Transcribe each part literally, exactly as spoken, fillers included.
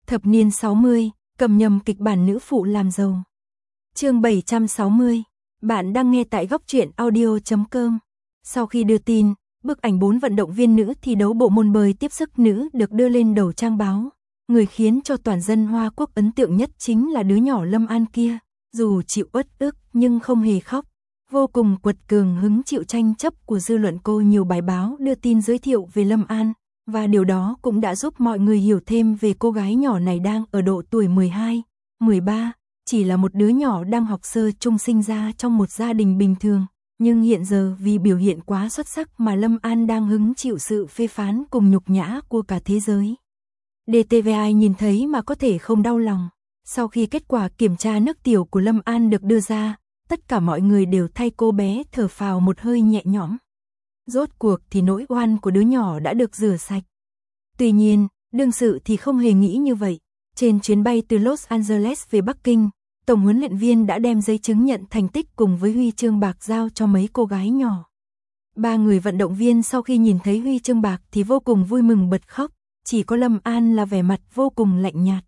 Thập niên sáu mươi, cầm nhầm kịch bản nữ phụ làm giàu. Chương bảy trăm sáu mươi. Bạn đang nghe tại góc truyện audio chấm com. Sau khi đưa tin, bức ảnh bốn vận động viên nữ thi đấu bộ môn bơi tiếp sức nữ được đưa lên đầu trang báo. Người khiến cho toàn dân Hoa Quốc ấn tượng nhất chính là đứa nhỏ Lâm An kia, dù chịu uất ức nhưng không hề khóc. Vô cùng quật cường hứng chịu tranh chấp của dư luận. Cô nhiều bài báo đưa tin giới thiệu về Lâm An, và điều đó cũng đã giúp mọi người hiểu thêm về cô gái nhỏ này đang ở độ tuổi mười hai, mười ba, chỉ là một đứa nhỏ đang học sơ trung sinh ra trong một gia đình bình thường, nhưng hiện giờ vì biểu hiện quá xuất sắc mà Lâm An đang hứng chịu sự phê phán cùng nhục nhã của cả thế giới. đê tê vê i nhìn thấy mà có thể không đau lòng. Sau khi kết quả kiểm tra nước tiểu của Lâm An được đưa ra, tất cả mọi người đều thay cô bé thở phào một hơi nhẹ nhõm. Rốt cuộc thì nỗi oan của đứa nhỏ đã được rửa sạch. Tuy nhiên, đương sự thì không hề nghĩ như vậy. Trên chuyến bay từ Los Angeles về Bắc Kinh, tổng huấn luyện viên đã đem giấy chứng nhận thành tích cùng với huy chương bạc giao cho mấy cô gái nhỏ. Ba người vận động viên sau khi nhìn thấy huy chương bạc thì vô cùng vui mừng bật khóc, chỉ có Lâm An là vẻ mặt vô cùng lạnh nhạt.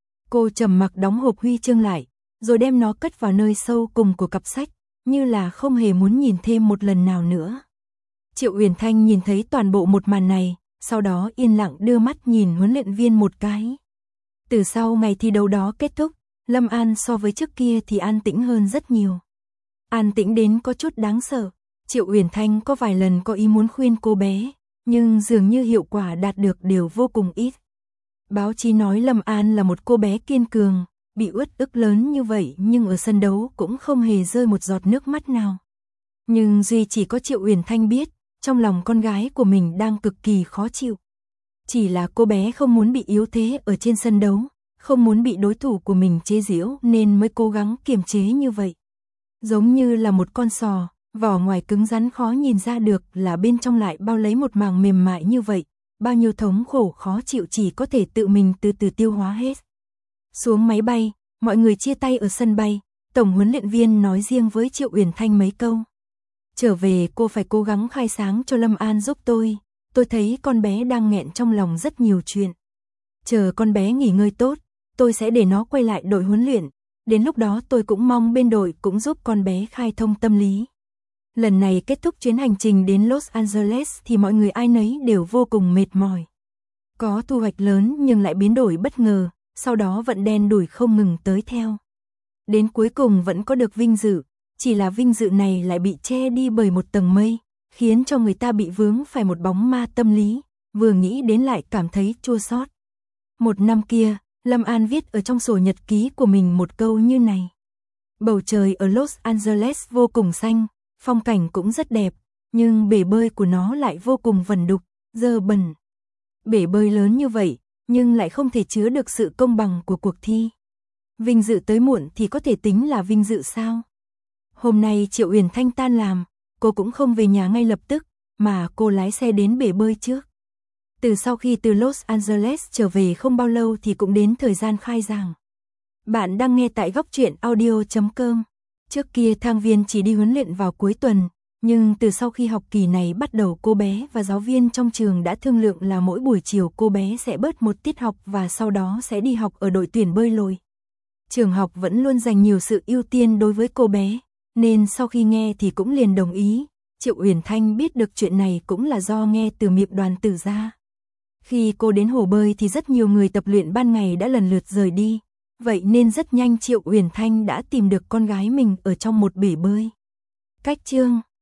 Cô trầm mặc đóng hộp huy chương lại, rồi đem nó cất vào nơi sâu cùng của cặp sách, như là không hề muốn nhìn thêm một lần nào nữa. Triệu Uyển Thanh nhìn thấy toàn bộ một màn này, sau đó yên lặng đưa mắt nhìn huấn luyện viên một cái. Từ sau ngày thi đấu đó kết thúc, Lâm An so với trước kia thì an tĩnh hơn rất nhiều. An tĩnh đến có chút đáng sợ. Triệu Uyển Thanh có vài lần có ý muốn khuyên cô bé, nhưng dường như hiệu quả đạt được đều vô cùng ít. Báo chí nói Lâm An là một cô bé kiên cường, bị uất ức lớn như vậy nhưng ở sân đấu cũng không hề rơi một giọt nước mắt nào. Nhưng duy chỉ có Triệu Uyển Thanh biết, trong lòng con gái của mình đang cực kỳ khó chịu. Chỉ là cô bé không muốn bị yếu thế ở trên sân đấu, không muốn bị đối thủ của mình chế giễu nên mới cố gắng kiềm chế như vậy. Giống như là một con sò, vỏ ngoài cứng rắn khó nhìn ra được là bên trong lại bao lấy một màng mềm mại như vậy. Bao nhiêu thống khổ khó chịu chỉ có thể tự mình từ từ tiêu hóa hết. Xuống máy bay, mọi người chia tay ở sân bay, tổng huấn luyện viên nói riêng với Triệu Uyển Thanh mấy câu. Trở về cô phải cố gắng khai sáng cho Lâm An giúp tôi, tôi thấy con bé đang nghẹn trong lòng rất nhiều chuyện. Chờ con bé nghỉ ngơi tốt, tôi sẽ để nó quay lại đội huấn luyện, đến lúc đó tôi cũng mong bên đội cũng giúp con bé khai thông tâm lý. Lần này kết thúc chuyến hành trình đến Los Angeles thì mọi người ai nấy đều vô cùng mệt mỏi. Có thu hoạch lớn nhưng lại biến đổi bất ngờ, sau đó vận đen đuổi không ngừng tới theo. Đến cuối cùng vẫn có được vinh dự, chỉ là vinh dự này lại bị che đi bởi một tầng mây, khiến cho người ta bị vướng phải một bóng ma tâm lý, vừa nghĩ đến lại cảm thấy chua xót. Một năm kia, Lâm An viết ở trong sổ nhật ký của mình một câu như này. Bầu trời ở Los Angeles vô cùng xanh, phong cảnh cũng rất đẹp, nhưng bể bơi của nó lại vô cùng vẩn đục, dơ bẩn. Bể bơi lớn như vậy, nhưng lại không thể chứa được sự công bằng của cuộc thi. Vinh dự tới muộn thì có thể tính là vinh dự sao? Hôm nay Triệu Uyển Thanh tan làm, cô cũng không về nhà ngay lập tức, mà cô lái xe đến bể bơi trước. Từ sau khi từ Los Angeles trở về không bao lâu thì cũng đến thời gian khai giảng. Bạn đang nghe tại góc truyện audio chấm com. Trước kia Thang Viên chỉ đi huấn luyện vào cuối tuần, nhưng từ sau khi học kỳ này bắt đầu cô bé và giáo viên trong trường đã thương lượng là mỗi buổi chiều cô bé sẽ bớt một tiết học và sau đó sẽ đi học ở đội tuyển bơi lội. Trường học vẫn luôn dành nhiều sự ưu tiên đối với cô bé, nên sau khi nghe thì cũng liền đồng ý. Triệu Uyển Thanh biết được chuyện này cũng là do nghe từ miệng Đoàn Tử ra. Khi cô đến hồ bơi thì rất nhiều người tập luyện ban ngày đã lần lượt rời đi. Vậy nên rất nhanh Triệu Uyển Thanh đã tìm được con gái mình ở trong một bể bơi. Cách chương